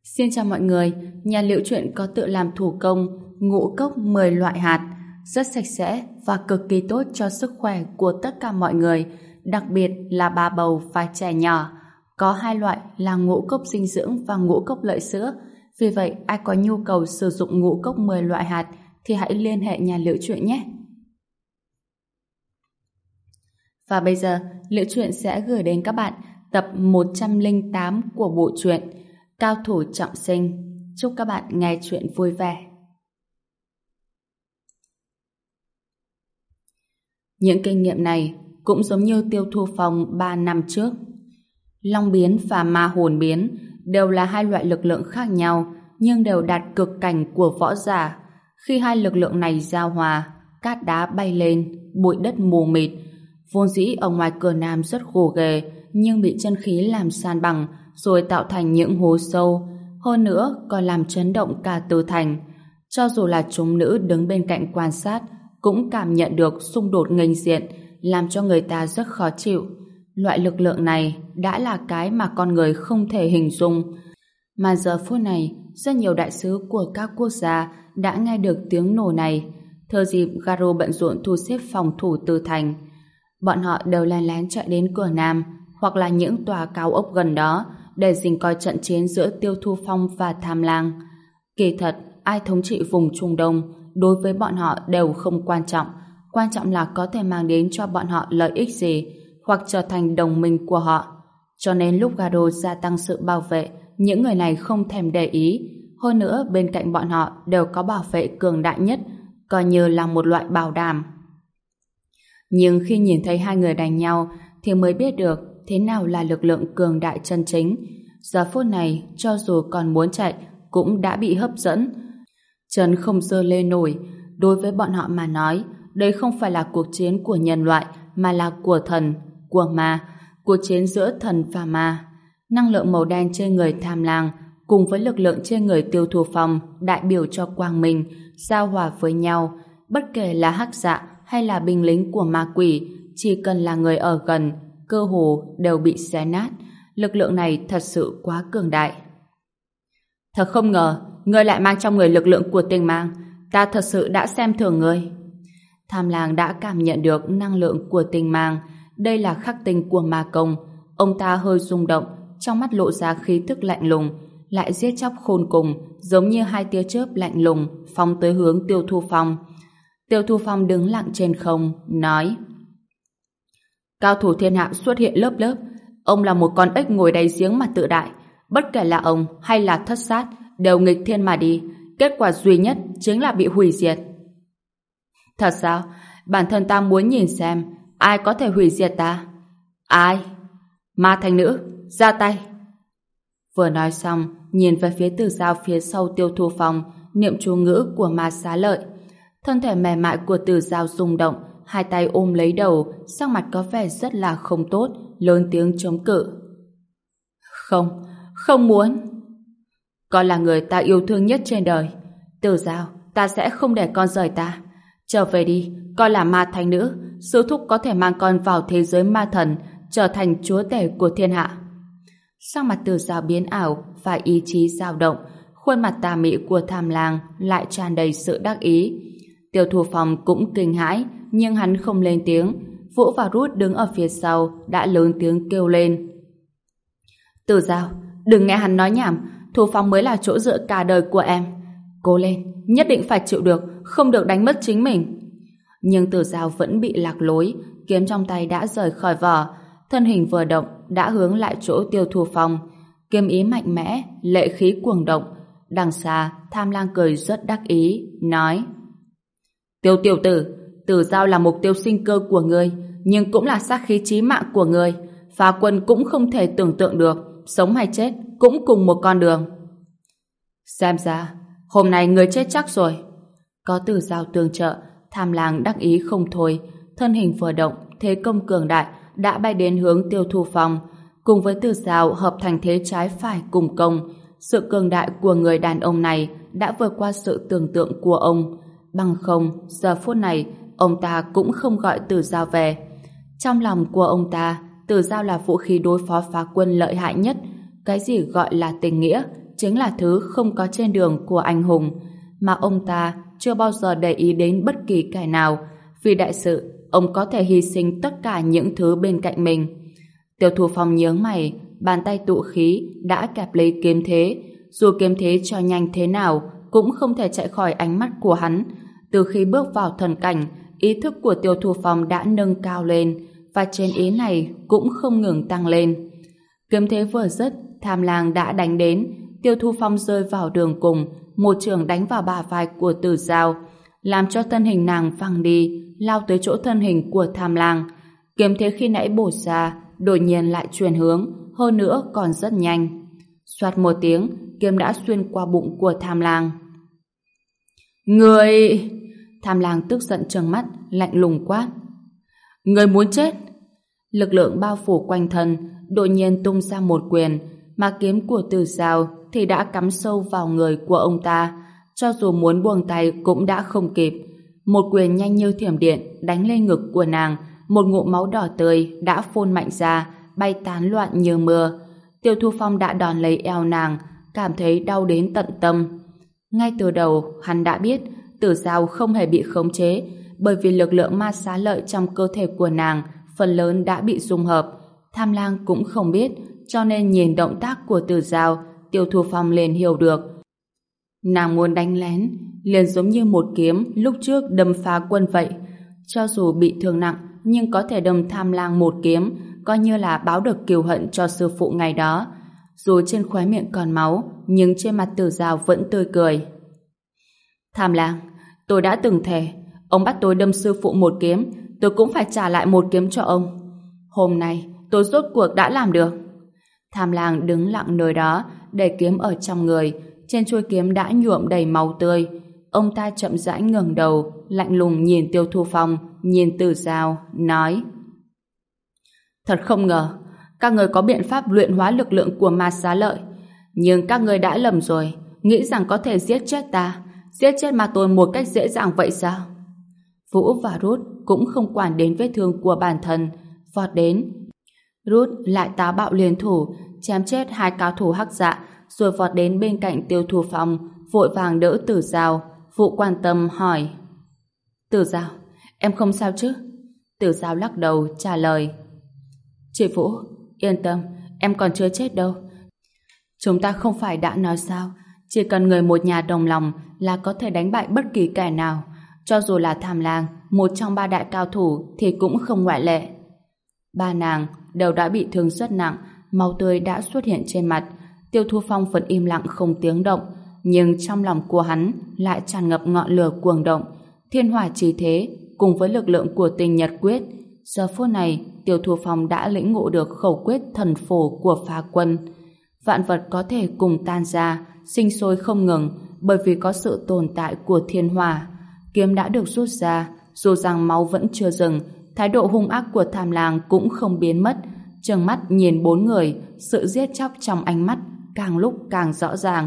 Xin chào mọi người, nhà Liễu Chuyện có tự làm thủ công ngũ cốc 10 loại hạt, rất sạch sẽ và cực kỳ tốt cho sức khỏe của tất cả mọi người, đặc biệt là bà bầu và trẻ nhỏ. Có hai loại là ngũ cốc dinh dưỡng và ngũ cốc lợi sữa. Vì vậy, ai có nhu cầu sử dụng ngũ cốc 10 loại hạt thì hãy liên hệ nhà Liễu Chuyện nhé. Và bây giờ, Liễu Chuyện sẽ gửi đến các bạn tập 108 của bộ truyện Cao thủ trọng sinh. Chúc các bạn nghe chuyện vui vẻ. Những kinh nghiệm này cũng giống như Tiêu Thu Phong 3 năm trước. Long biến và ma hồn biến đều là hai loại lực lượng khác nhau nhưng đều đạt cực cảnh của võ giả. Khi hai lực lượng này giao hòa, cát đá bay lên, bụi đất mù mịt. Vốn dĩ ở ngoài cửa Nam rất gồ ghề nhưng bị chân khí làm san bằng rồi tạo thành những hố sâu, hơn nữa còn làm chấn động cả Tư Thành. Cho dù là chúng nữ đứng bên cạnh quan sát cũng cảm nhận được xung đột nghênh diện, làm cho người ta rất khó chịu. Loại lực lượng này đã là cái mà con người không thể hình dung. Mà giờ phút này, rất nhiều đại sứ của các quốc gia đã nghe được tiếng nổ này. Thừa dịp Garo bận rộn thu xếp phòng thủ Tư Thành, bọn họ đều lén lén chạy đến cửa Nam hoặc là những tòa cao ốc gần đó để dình coi trận chiến giữa Tiêu Thu Phong và Tham Lang. Kỳ thật, ai thống trị vùng Trung Đông đối với bọn họ đều không quan trọng là có thể mang đến cho bọn họ lợi ích gì hoặc trở thành đồng minh của họ. Cho nên lúc Garo gia tăng sự bảo vệ, những người này không thèm để ý. Hơn nữa, bên cạnh bọn họ đều có bảo vệ cường đại nhất, coi như là một loại bảo đảm. Nhưng khi nhìn thấy hai người đánh nhau thì mới biết được thế nào là lực lượng cường đại chân chính. Giờ phút này, cho dù còn muốn chạy, cũng đã bị hấp dẫn. Chân không giơ lên nổi. Đối với bọn họ mà nói, đây không phải là cuộc chiến của nhân loại, mà là của thần, của ma. Cuộc chiến giữa thần và ma. Năng lượng màu đen trên người Tham Lang cùng với lực lượng trên người Tiêu Thu Phong đại biểu cho quang minh, giao hòa với nhau. Bất kể là hắc dạ hay là binh lính của ma quỷ, chỉ cần là người ở gần, cơ hồ đều bị xé nát. Lực lượng này thật sự quá cường đại. Thật không ngờ, ngươi lại mang trong người lực lượng của tinh mang. Ta thật sự đã xem thường ngươi. Tham Lang đã cảm nhận được năng lượng của tinh mang. Đây là khắc tinh của ma công. Ông ta hơi rung động, trong mắt lộ ra khí tức lạnh lùng, lại giết chóc khôn cùng, giống như hai tia chớp lạnh lùng phóng tới hướng Tiêu Thu Phong. Tiêu Thu Phong đứng lặng trên không, nói: Cao thủ thiên hạ xuất hiện lớp lớp. Ông là một con ếch ngồi đáy giếng mà tự đại. Bất kể là ông hay là Thất Sát đều nghịch thiên mà đi. Kết quả duy nhất chính là bị hủy diệt. Thật sao? Bản thân ta muốn nhìn xem ai có thể hủy diệt ta. Ai? Ma Thành Nữ, ra tay. Vừa nói xong, nhìn về phía Tử Dao phía sau Tiêu Thu Phong, niệm chú ngữ của Ma Xá Lợi. Thân thể mềm mại của Tử Dao rung động, hai tay ôm lấy đầu, sắc mặt có vẻ rất là không tốt, lớn tiếng chống cự. Không, không muốn. Con là người ta yêu thương nhất trên đời. Tử Dao, ta sẽ không để con rời ta. Trở về đi, con là Ma Thành Nữ, sư thúc có thể mang con vào thế giới ma thần, trở thành chúa tể của thiên hạ. Sắc mặt Tử Dao biến ảo và ý chí dao động, khuôn mặt tà mị của Tham Lang lại tràn đầy sự đắc ý. Tiêu Thu Phong cũng kinh hãi, nhưng hắn không lên tiếng. Vũ và Rút đứng ở phía sau đã lớn tiếng kêu lên: Tử Dao, đừng nghe hắn nói nhảm. Thu Phong mới là chỗ dựa cả đời của em. Cố lên, nhất định phải chịu được, không được đánh mất chính mình. Nhưng Tử Dao vẫn bị lạc lối, kiếm trong tay đã rời khỏi vỏ, thân hình vừa động đã hướng lại chỗ Tiêu Thu Phong. Kiếm ý mạnh mẽ, lệ khí cuồng động. Đằng xa, Tham Lang cười rất đắc ý, nói: Tiêu tiểu tử, Tử Dao là mục tiêu sinh cơ của ngươi, nhưng cũng là sát khí chí mạng của ngươi. Phá quân cũng không thể tưởng tượng được, sống hay chết cũng cùng một con đường. Xem ra, hôm nay ngươi chết chắc rồi. Có Tử Dao tương trợ, Tham Lang đắc ý không thôi. Thân hình vừa động, thế công cường đại đã bay đến hướng Tiêu Thu Phong, cùng với Tử Dao hợp thành thế trái phải cùng công. Sự cường đại của người đàn ông này đã vượt qua sự tưởng tượng của ông. Bằng không, giờ phút này ông ta cũng không gọi Tử Dao về. Trong lòng của ông ta, Tử Dao là vũ khí đối phó phá quân lợi hại nhất. Cái gì gọi là tình nghĩa, chính là thứ không có trên đường của anh hùng, mà ông ta chưa bao giờ để ý đến bất kỳ kẻ nào. Vì đại sự, ông có thể hy sinh tất cả những thứ bên cạnh mình. Tiêu Thu Phong nhướng mày, bàn tay tụ khí đã kẹp lấy kiếm thế. Dù kiếm thế cho nhanh thế nào cũng không thể chạy khỏi ánh mắt của hắn. Từ khi bước vào thần cảnh, ý thức của Tiêu Thu Phong đã nâng cao lên, và trên ý này cũng không ngừng tăng lên. Kiếm thế vừa dứt, Tham Lang đã đánh đến. Tiêu Thu Phong rơi vào đường cùng, một chưởng đánh vào bả vai của Tử Dao, làm cho thân hình nàng văng đi, lao tới chỗ thân hình của Tham Lang. Kiếm thế khi nãy bổ ra, đột nhiên lại chuyển hướng, hơn nữa còn rất nhanh. Xoạt một tiếng, kiếm đã xuyên qua bụng của Tham Lang. Người... Tham Lang tức giận trừng mắt, lạnh lùng quát. Người muốn chết? Lực lượng bao phủ quanh thân, đột nhiên tung ra một quyền, mà kiếm của Tử Dao thì đã cắm sâu vào người của ông ta. Cho dù muốn buông tay cũng đã không kịp. Một quyền nhanh như thiểm điện đánh lên ngực của nàng, một ngụm máu đỏ tươi đã phun mạnh ra, bay tán loạn như mưa. Tiêu Thu Phong đã đòn lấy eo nàng, cảm thấy đau đến tận tâm. Ngay từ đầu, hắn đã biết Tử Dao không hề bị khống chế, bởi vì lực lượng ma xá lợi trong cơ thể của nàng phần lớn đã bị dung hợp. Tham Lang cũng không biết, cho nên nhìn động tác của Tử Dao, Tiêu Thu Phong liền hiểu được. Nàng muốn đánh lén, liền giống như một kiếm lúc trước đâm phá quân vậy. Cho dù bị thương nặng, nhưng có thể đâm Tham Lang một kiếm, coi như là báo được kiêu hận cho sư phụ ngày đó. Dù trên khóe miệng còn máu, nhưng trên mặt Tử Dao vẫn tươi cười. Tham Lang, tôi đã từng thề, ông bắt tôi đâm sư phụ một kiếm, tôi cũng phải trả lại một kiếm cho ông. Hôm nay, tôi rốt cuộc đã làm được. Tham Lang đứng lặng nơi đó, để kiếm ở trong người, trên chuôi kiếm đã nhuộm đầy máu tươi. Ông ta chậm rãi ngẩng đầu, lạnh lùng nhìn Tiêu Thu Phong, nhìn Tử Dao, nói: Thật không ngờ, các người có biện pháp luyện hóa lực lượng của ma xá lợi. Nhưng các người đã lầm rồi, nghĩ rằng có thể giết chết ta, giết chết ma tôn một cách dễ dàng vậy sao? Vũ và Rút cũng không quản đến vết thương của bản thân, vọt đến. Rút lại táo bạo liên thủ, chém chết hai cao thủ hắc dạ, rồi vọt đến bên cạnh Tiêu Thu Phong, vội vàng đỡ Tử Dao. Vũ quan tâm hỏi: Tử Dao, em không sao chứ? Tử Dao lắc đầu trả lời: Chị Vũ, yên tâm, em còn chưa chết đâu. Chúng ta không phải đã nói sao, chỉ cần người một nhà đồng lòng là có thể đánh bại bất kỳ kẻ nào, cho dù là Tham Lang, một trong ba đại cao thủ thì cũng không ngoại lệ. Ba nàng đều đã bị thương rất nặng, máu tươi đã xuất hiện trên mặt. Tiêu Thu Phong vẫn im lặng không tiếng động, nhưng trong lòng của hắn lại tràn ngập ngọn lửa cuồng động. Thiên hỏa chí thế cùng với lực lượng của Tinh Nhật Quyết, giờ phút này Tiêu Thu Phong đã lĩnh ngộ được khẩu quyết thần phổ của phá quân. Vạn vật có thể cùng tan ra, sinh sôi không ngừng, bởi vì có sự tồn tại của thiên hỏa. Kiếm đã được rút ra, dù rằng máu vẫn chưa dừng, thái độ hung ác của Tham Lang cũng không biến mất. Trừng mắt nhìn bốn người, sự giết chóc trong ánh mắt càng lúc càng rõ ràng.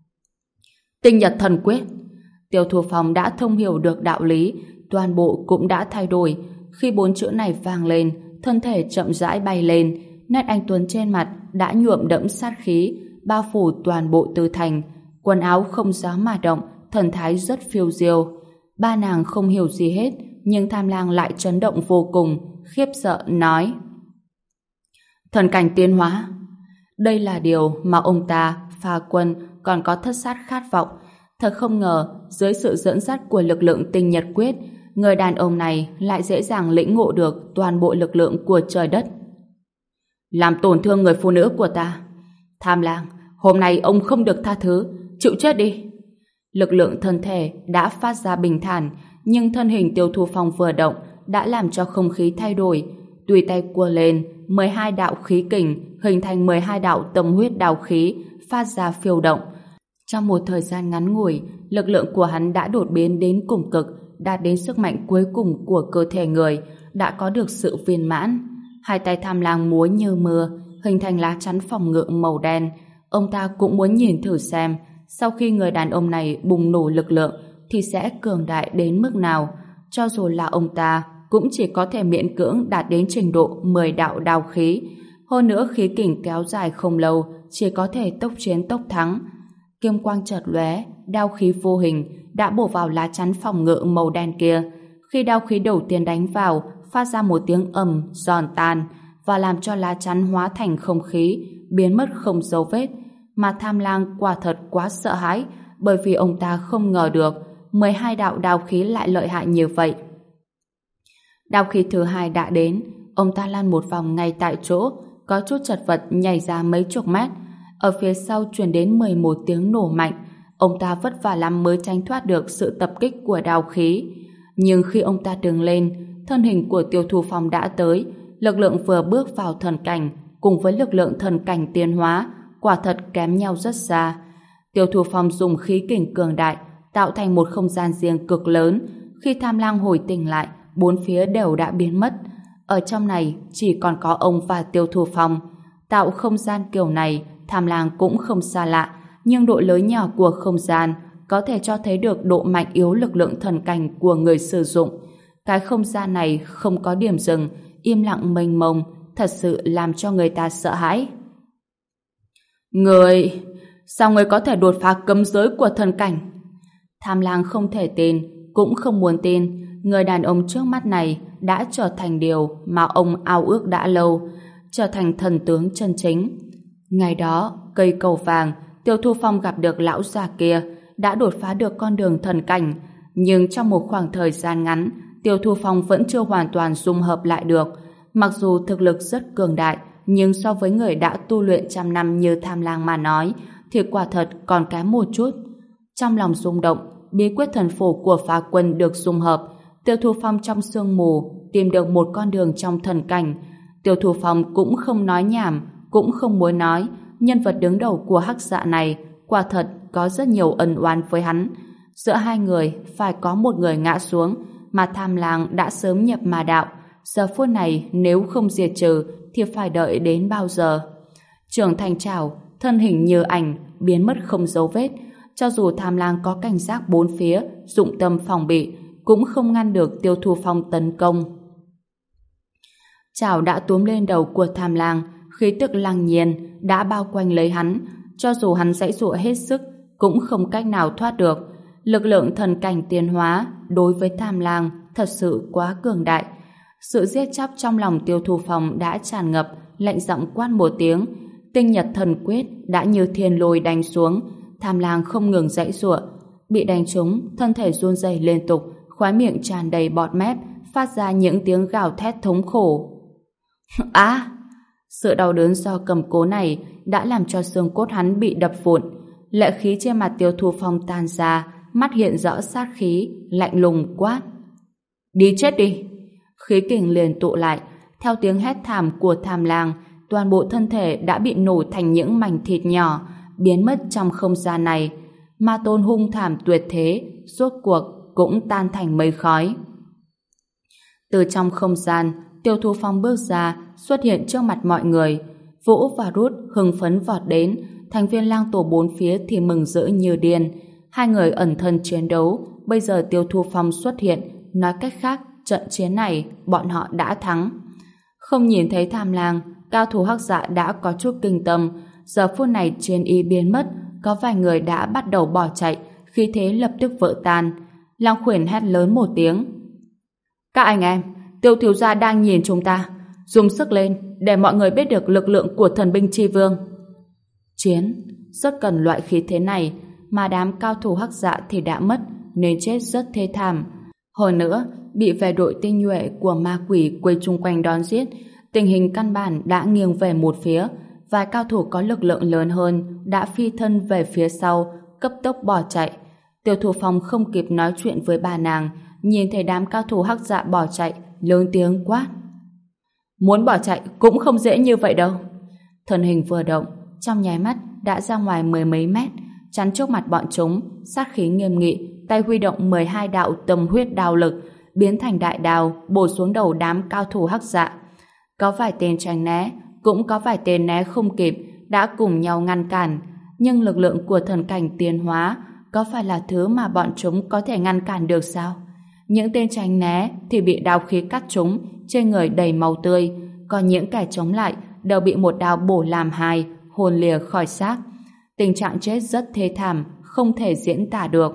Tinh Nhật Thần Quyết. Tiêu Thu Phong đã thông hiểu được đạo lý, toàn bộ cũng đã thay đổi. Khi bốn chữ này vang lên, thân thể chậm rãi bay lên, nét anh tuấn trên mặt đã nhuộm đẫm sát khí, bao phủ toàn bộ Tư Thành. Quần áo không gió mà động, thần thái rất phiêu diêu. Ba nàng không hiểu gì hết, nhưng Tham Lang lại chấn động vô cùng, khiếp sợ nói: Thần cảnh tiến hóa. Đây là điều mà ông ta, Phá Quân, còn có Thất Sát khát vọng. Thật không ngờ, dưới sự dẫn dắt của lực lượng Tinh Nhật Quyết, người đàn ông này lại dễ dàng lĩnh ngộ được toàn bộ lực lượng của trời đất. Làm tổn thương người phụ nữ của ta. Tham Lang, hôm nay ông không được tha thứ, chịu chết đi. Lực lượng thân thể đã phát ra bình thản, nhưng thân hình Tiêu Thu Phong vừa động đã làm cho không khí thay đổi. Tùy tay cua lên, 12 đạo khí kình hình thành 12 đạo tâm huyết đao khí phát ra phiêu động. Trong một thời gian ngắn ngủi, lực lượng của hắn đã đột biến đến cùng cực, đạt đến sức mạnh cuối cùng của cơ thể người, đã có được sự viên mãn. Hai tay Tham Lang múa như mưa, hình thành lá chắn phòng ngự màu đen. Ông ta cũng muốn nhìn thử xem, sau khi người đàn ông này bùng nổ lực lượng thì sẽ cường đại đến mức nào. Cho dù là ông ta cũng chỉ có thể miễn cưỡng đạt đến trình độ 10 đạo đao khí. Hơn nữa khí kình kéo dài không lâu chỉ có thể tốc chiến tốc thắng. Kim quang chợt lóe, đao khí vô hình đã bổ vào lá chắn phòng ngự màu đen kia. Khi đao khí đầu tiên đánh vào, phát ra một tiếng ầm giòn tan và làm cho lá chắn hóa thành không khí, biến mất không dấu vết. Mà Tham Lang quả thật quá sợ hãi, bởi vì ông ta không ngờ được 12 đạo đao khí lại lợi hại như vậy. Đao khí thứ hai đã đến, ông ta lăn một vòng ngay tại chỗ, có chút chật vật nhảy ra mấy chục mét. Ở phía sau truyền đến 11 tiếng nổ mạnh, ông ta vất vả lắm mới tránh thoát được sự tập kích của đao khí. Nhưng khi ông ta đứng lên, thân hình của Tiêu Thu Phong đã tới, lực lượng vừa bước vào thần cảnh cùng với lực lượng thần cảnh tiến hóa quả thật kém nhau rất xa. Tiêu Thu Phong dùng khí kình cường đại tạo thành một không gian riêng cực lớn. Khi Tham Lang hồi tỉnh lại, bốn phía đều đã biến mất. Ở trong này chỉ còn có ông và Tiêu Thu Phong. Tạo không gian kiểu này, Tham Lang cũng không xa lạ, nhưng độ lớn nhỏ của không gian có thể cho thấy được độ mạnh yếu lực lượng thần cảnh của người sử dụng. Cái không gian này không có điểm dừng, im lặng mênh mông, thật sự làm cho người ta sợ hãi. Sao người có thể đột phá cấm giới của thần cảnh? Tham Lang không thể tin, cũng không muốn tin. Người đàn ông trước mắt này đã trở thành điều mà ông ao ước đã lâu, trở thành thần tướng chân chính. Ngày đó, cây cầu vàng, Tiêu Thu Phong gặp được lão già kia, đã đột phá được con đường thần cảnh, nhưng trong một khoảng thời gian ngắn, Tiêu Thu Phong vẫn chưa hoàn toàn dung hợp lại được. Mặc dù thực lực rất cường đại, nhưng so với người đã tu luyện trăm năm như Tham Lang mà nói, thì quả thật còn kém một chút. Trong lòng rung động, bí quyết thần phổ của phá quân được dung hợp. Tiêu Thu Phong trong sương mù tìm được một con đường trong thần cảnh. Tiêu Thu Phong cũng không nói nhảm, cũng không muốn nói. Nhân vật đứng đầu của hắc dạ này quả thật có rất nhiều ân oán với hắn. Giữa hai người phải có một người ngã xuống, mà Tham Lang đã sớm nhập ma đạo. Giờ phút này nếu không diệt trừ thì phải đợi đến bao giờ? Trưởng thành trảo, thân hình như ảnh, biến mất không dấu vết. Cho dù Tham Lang có cảnh giác bốn phía, dụng tâm phòng bị, cũng không ngăn được Tiêu Thu Phong tấn công. Trảo đã túm lên đầu của Tham Lang, khí tức lăng nhiên đã bao quanh lấy hắn. Cho dù hắn giãy giụa hết sức, cũng không cách nào thoát được. Lực lượng thần cảnh tiến hóa đối với Tham Lang thật sự quá cường đại. Sự giết chóc trong lòng Tiêu Thu Phong đã tràn ngập, lạnh giọng quát một tiếng. Tinh nhật thần quyết đã như thiên lôi đánh xuống. Tham Lang không ngừng giãy giụa, bị đánh trúng, thân thể run rẩy liên tục, khóe miệng tràn đầy bọt mép, phát ra những tiếng gào thét thống khổ. Sự đau đớn do cầm cố này đã làm cho xương cốt hắn bị đập vụn. Lệ khí trên mặt Tiêu Thu Phong tan ra, mắt hiện rõ sát khí, lạnh lùng quát: đi chết đi! Khí kình liền tụ lại, theo tiếng hét thảm của Tham Lang, toàn bộ thân thể đã bị nổ thành những mảnh thịt nhỏ, biến mất trong không gian này. Ma tôn hung thảm tuyệt thế, rốt cuộc cũng tan thành mây khói. Từ trong không gian, Tiêu Thu Phong bước ra, xuất hiện trước mặt mọi người. Vũ và Rút hưng phấn vọt đến, thành viên lang tổ bốn phía thì mừng rỡ như điên. Hai người ẩn thân chiến đấu, bây giờ Tiêu Thu Phong xuất hiện, nói cách khác, trận chiến này bọn họ đã thắng. Không nhìn thấy Tham Lang, cao thủ hắc dạ đã có chút kinh tâm. Giờ phút này chiến ý biến mất, có vài người đã bắt đầu bỏ chạy, khí thế lập tức vỡ tan. Lang Khuyển hét lớn một tiếng: các anh em, Tiêu thiếu gia đang nhìn chúng ta, dùng sức lên để mọi người biết được lực lượng của thần binh chi vương. Chiến rất cần loại khí thế này, mà đám cao thủ hắc dạ thì đã mất, nên chết rất thê thảm. Hồi nữa bị về đội tinh nhuệ của ma quỷ quay chung quanh đón giết, tình hình căn bản đã nghiêng về một phía. Vài cao thủ có lực lượng lớn hơn đã phi thân về phía sau, cấp tốc bỏ chạy. Tiêu Thu Phong không kịp nói chuyện với bà nàng, nhìn thấy đám cao thủ hắc dạ bỏ chạy, lớn tiếng quát: muốn bỏ chạy cũng không dễ như vậy đâu. Thân hình vừa động, trong nháy mắt đã ra ngoài mười mấy mét, chắn trước mặt bọn chúng, sát khí nghiêm nghị, tay huy động 12 đạo tâm huyết đao lực, biến thành đại đao bổ xuống đầu đám cao thủ hắc dạ. Có vài tên tránh né, cũng có vài tên né không kịp, đã cùng nhau ngăn cản. Nhưng lực lượng của thần cảnh tiến hóa có phải là thứ mà bọn chúng có thể ngăn cản được sao? Những tên tránh né thì bị đao khí cắt trúng, trên người đầy máu tươi, còn những kẻ chống lại đều bị một đao bổ làm hai, hồn lìa khỏi xác. Tình trạng chết rất thê thảm, không thể diễn tả được.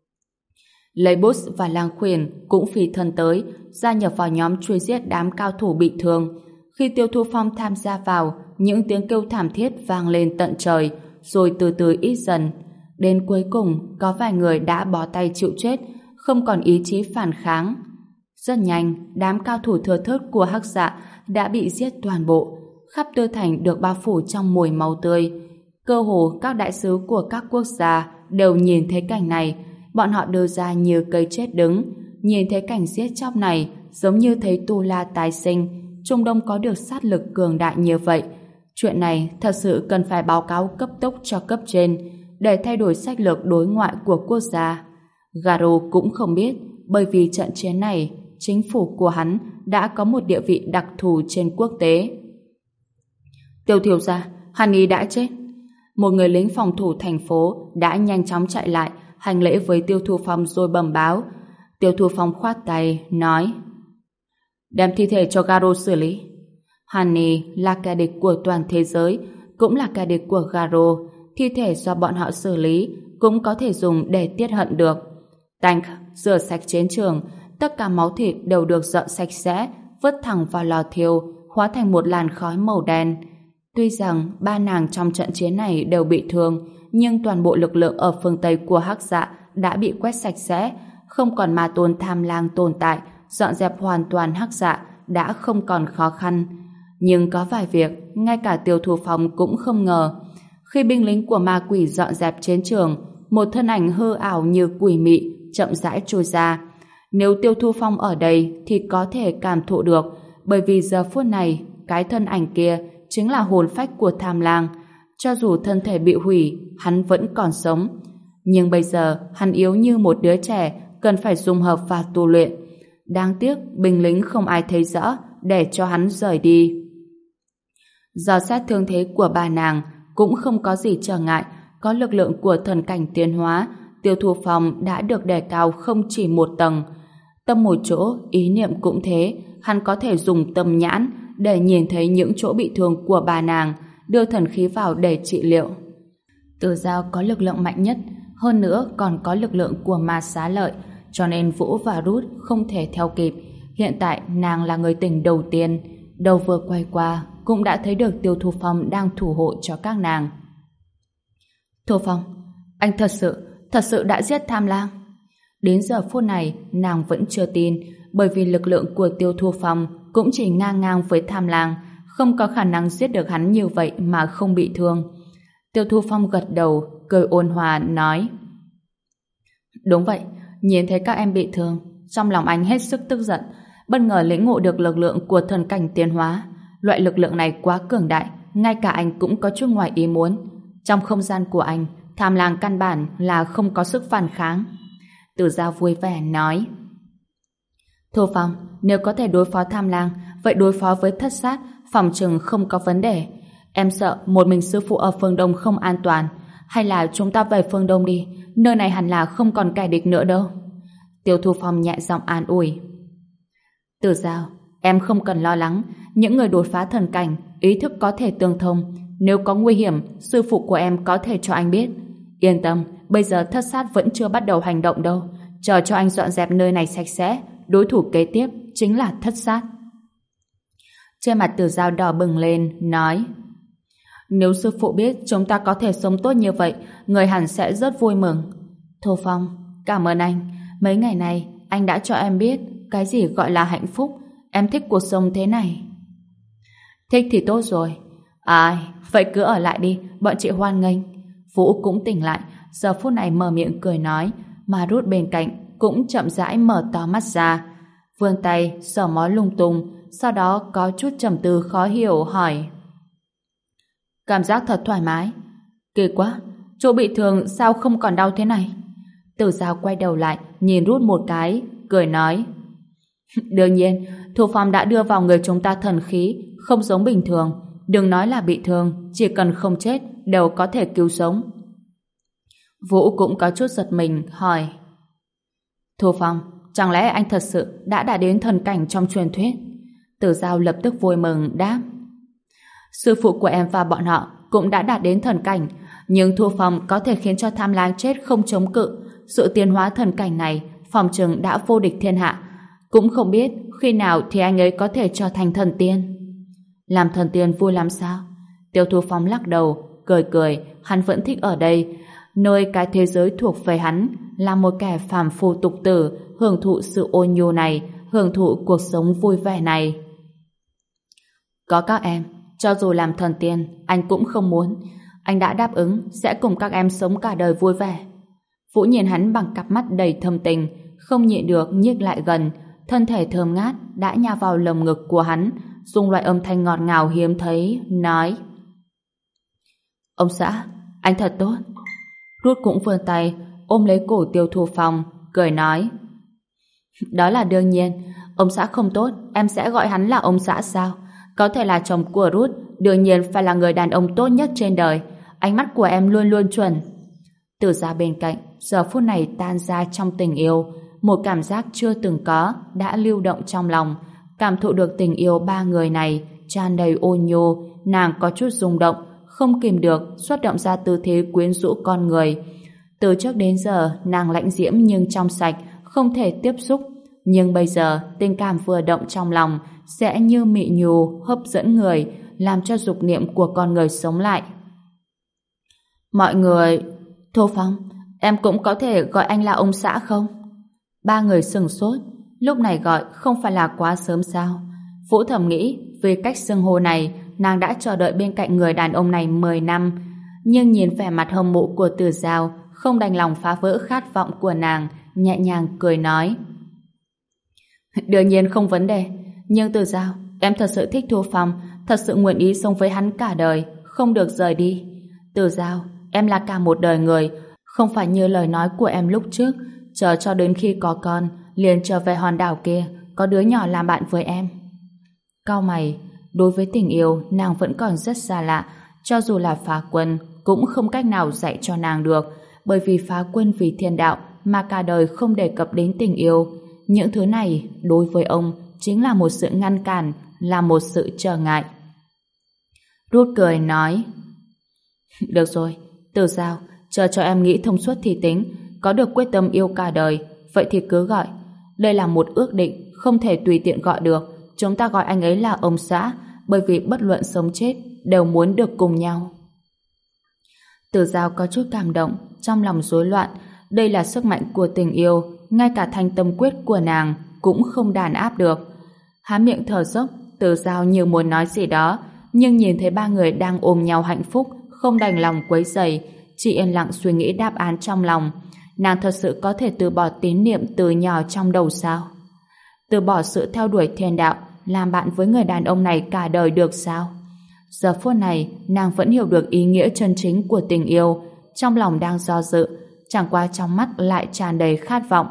Leibus và Lang Khuyển cũng phi thân tới, gia nhập vào nhóm truy giết đám cao thủ bị thương. Khi Tiêu Thu Phong tham gia vào, những tiếng kêu thảm thiết vang lên tận trời, rồi từ từ ít dần. Đến cuối cùng, có vài người đã bó tay chịu chết, không còn ý chí phản kháng. Rất nhanh, đám cao thủ thừa thớt của Hắc Dạ đã bị giết toàn bộ. Khắp Tư Thành được bao phủ trong mùi máu tươi. Cơ hồ các đại sứ của các quốc gia đều nhìn thấy cảnh này. Bọn họ đưa ra như cây chết đứng. Nhìn thấy cảnh giết chóc này giống như thấy Tu La tái sinh. Trung Đông có được sát lực cường đại như vậy. Chuyện này thật sự cần phải báo cáo cấp tốc cho cấp trên để thay đổi sách lược đối ngoại của quốc gia. Garo cũng không biết, bởi vì trận chiến này, chính phủ của hắn đã có một địa vị đặc thù trên quốc tế. Tiêu thiếu gia, hắn ý đã chết. Một người lính phòng thủ thành phố đã nhanh chóng chạy lại, hành lễ với Tiêu Thu Phong rồi bẩm báo. Tiêu Thu Phong khoát tay, nói: đem thi thể cho Garo xử lý. Hani là kẻ địch của toàn thế giới, cũng là kẻ địch của Garo. Thi thể do bọn họ xử lý cũng có thể dùng để tiết hận được. Tank rửa sạch chiến trường, tất cả máu thịt đều được dọn sạch sẽ, vứt thẳng vào lò thiêu, hóa thành một làn khói màu đen. Tuy rằng ba nàng trong trận chiến này đều bị thương, nhưng toàn bộ lực lượng ở phương Tây của Hắc Dạ đã bị quét sạch sẽ, không còn ma tôn tham lang tồn tại, dọn dẹp hoàn toàn Hắc Dạ đã không còn khó khăn. Nhưng có vài việc ngay cả Tiêu Thu Phong cũng không ngờ. Khi binh lính của ma quỷ dọn dẹp chiến trường, một thân ảnh hư ảo như quỷ mị chậm rãi trôi ra. Nếu Tiêu Thu Phong ở đây thì có thể cảm thụ được, bởi vì giờ phút này cái thân ảnh kia chính là hồn phách của Tham Lang. Cho dù thân thể bị hủy, hắn vẫn còn sống. Nhưng bây giờ hắn yếu như một đứa trẻ, cần phải dung hợp và tu luyện. Đáng tiếc binh lính không ai thấy rõ để cho hắn rời đi. Dò xét thương thế của bà nàng cũng không có gì trở ngại. Có lực lượng của thần cảnh tiến hóa, Tiêu Thu Phong đã được đề cao không chỉ một tầng. Tâm một chỗ, ý niệm cũng thế. Hắn có thể dùng tâm nhãn để nhìn thấy những chỗ bị thương của bà nàng, đưa thần khí vào để trị liệu. Từ Giao có lực lượng mạnh nhất, hơn nữa còn có lực lượng của Ma Xá Lợi, cho nên Vũ và Rút không thể theo kịp. Hiện tại nàng là người tỉnh đầu tiên, đầu vừa quay qua cũng đã thấy được Tiêu Thu Phong đang thủ hộ cho các nàng. Thu Phong, anh thật sự đã giết Tham Lang. Đến giờ phút này nàng vẫn chưa tin, bởi vì lực lượng của Tiêu Thu Phong cũng chỉ ngang ngang với Tham Lang, không có khả năng giết được hắn như vậy mà không bị thương. Tiêu Thu Phong gật đầu, cười ôn hòa nói: đúng vậy, nhìn thấy các em bị thương, trong lòng anh hết sức tức giận, bất ngờ lĩnh ngộ được lực lượng của thần cảnh tiến hóa. Loại lực lượng này quá cường đại, ngay cả anh cũng có chút ngoài ý muốn. Trong không gian của anh, Tham Lang căn bản là không có sức phản kháng. Tử Giao vui vẻ nói: Thu Phong, nếu có thể đối phó Tham Lang, vậy đối phó với Thất Sát phòng chừng không có vấn đề. Em sợ một mình sư phụ ở phương Đông không an toàn, hay là chúng ta về phương Đông đi, nơi này hẳn là không còn kẻ địch nữa đâu. Tiêu Thu Phong nhẹ giọng an ủi. Tử Giao, em không cần lo lắng, những người đột phá thần cảnh ý thức có thể tương thông, nếu có nguy hiểm sư phụ của em có thể cho anh biết. Yên tâm, bây giờ Thất Sát vẫn chưa bắt đầu hành động đâu, chờ cho anh dọn dẹp nơi này sạch sẽ, đối thủ kế tiếp chính là Thất Sát. Trên mặt Tử Giao đỏ bừng lên, nói: nếu sư phụ biết chúng ta có thể sống tốt như vậy, người hẳn sẽ rất vui mừng. Thu Phong, cảm ơn anh. Mấy ngày này anh đã cho em biết cái gì gọi là hạnh phúc. Em thích cuộc sống thế này. Thích thì tốt rồi. Vậy cứ ở lại đi, bọn chị hoan nghênh. Vũ cũng tỉnh lại, giờ phút này mở miệng cười nói, mà Rút bên cạnh cũng chậm rãi mở to mắt ra, vươn tay sờ mó lung tung, sau đó có chút trầm tư khó hiểu hỏi: cảm giác thật thoải mái. Kỳ quá, chỗ bị thương sao không còn đau thế này? Tử Giao quay đầu lại nhìn Rút một cái, cười nói: đương nhiên, Thu Phong đã đưa vào người chúng ta thần khí, không giống bình thường. Đừng nói là bị thương, chỉ cần không chết đều có thể cứu sống. Vũ cũng có chút giật mình hỏi: Thu Phong, chẳng lẽ anh thật sự đã đạt đến thần cảnh trong truyền thuyết? Tử Giao lập tức vui mừng đáp: sư phụ của em và bọn họ cũng đã đạt đến thần cảnh, nhưng Thu Phong có thể khiến cho Tham Lang chết không chống cự. Sự tiến hóa thần cảnh này phòng chừng đã vô địch thiên hạ. Cũng không biết khi nào thì anh ấy có thể trở thành thần tiên. Làm thần tiên vui lắm sao? Tiêu Thu Phong lắc đầu, cười cười, hắn vẫn thích ở đây, nơi cái thế giới thuộc về hắn, là một kẻ phàm phu tục tử, hưởng thụ sự ôn nhu này, hưởng thụ cuộc sống vui vẻ này. Có các em, cho dù làm thần tiên, anh cũng không muốn. Anh đã đáp ứng sẽ cùng các em sống cả đời vui vẻ. Vũ nhìn hắn bằng cặp mắt đầy thâm tình, không nhịn được nhích lại gần, thân thể thơm ngát đã nhào vào lồng ngực của hắn, dùng loại âm thanh ngọt ngào hiếm thấy, nói: Ông xã, anh thật tốt. Rút cũng vươn tay, ôm lấy cổ Tiêu Thu Phong, cười nói: Đó là đương nhiên, ông xã không tốt, em sẽ gọi hắn là ông xã sao? Có thể là chồng của Rút, đương nhiên phải là người đàn ông tốt nhất trên đời. Ánh mắt của em luôn luôn chuẩn. Từ ra bên cạnh, giờ phút này tan ra trong tình yêu, một cảm giác chưa từng có đã lưu động trong lòng. Cảm thụ được tình yêu ba người này tràn đầy ôn nhu, nàng có chút rung động, không kìm được xuất động ra tư thế quyến rũ con người. Từ trước đến giờ nàng lãnh diễm nhưng trong sạch, không thể tiếp xúc, nhưng bây giờ tình cảm vừa động trong lòng sẽ như mị nhù hấp dẫn người, làm cho dục niệm của con người sống lại. Mọi người... Thu Phong, em cũng có thể gọi anh là ông xã không? Ba người sừng sốt, lúc này gọi không phải là quá sớm sao? Vũ thầm nghĩ, vì cách xưng hô này, nàng đã chờ đợi bên cạnh người đàn ông này 10 năm, nhưng nhìn vẻ mặt hâm mộ của Từ Giao, không đành lòng phá vỡ khát vọng của nàng, nhẹ nhàng cười nói: Đương nhiên không vấn đề, nhưng Từ Giao, em thật sự thích Thu Phong, thật sự nguyện ý sống với hắn cả đời, không được rời đi. Từ Giao, em là cả một đời người, không phải như lời nói của em lúc trước, chờ cho đến khi có con, liền trở về hòn đảo kia, có đứa nhỏ làm bạn với em. Cau mày, đối với tình yêu, nàng vẫn còn rất xa lạ, cho dù là Phá Quân, cũng không cách nào dạy cho nàng được, bởi vì Phá Quân vì thiên đạo mà cả đời không đề cập đến tình yêu. Những thứ này, đối với ông, chính là một sự ngăn cản, là một sự trở ngại. Rút cười nói: Được rồi, Từ Giao, chờ cho em nghĩ thông suốt thì tính, có được quyết tâm yêu cả đời, vậy thì cứ gọi. Đây là một ước định, không thể tùy tiện gọi được. Chúng ta gọi anh ấy là ông xã, bởi vì bất luận sống chết đều muốn được cùng nhau. Từ Giao có chút cảm động, trong lòng rối loạn. Đây là sức mạnh của tình yêu, ngay cả thanh tâm quyết của nàng cũng không đàn áp được. Há miệng thở dốc, Từ Giao như muốn nói gì đó, nhưng nhìn thấy ba người đang ôm nhau hạnh phúc, không đành lòng quấy rầy, chỉ yên lặng suy nghĩ đáp án trong lòng. Nàng thật sự có thể từ bỏ tín niệm từ nhỏ trong đầu sao? Từ bỏ sự theo đuổi thiên đạo, làm bạn với người đàn ông này cả đời được sao? Giờ phút này, nàng vẫn hiểu được ý nghĩa chân chính của tình yêu, trong lòng đang do dự, chẳng qua trong mắt lại tràn đầy khát vọng.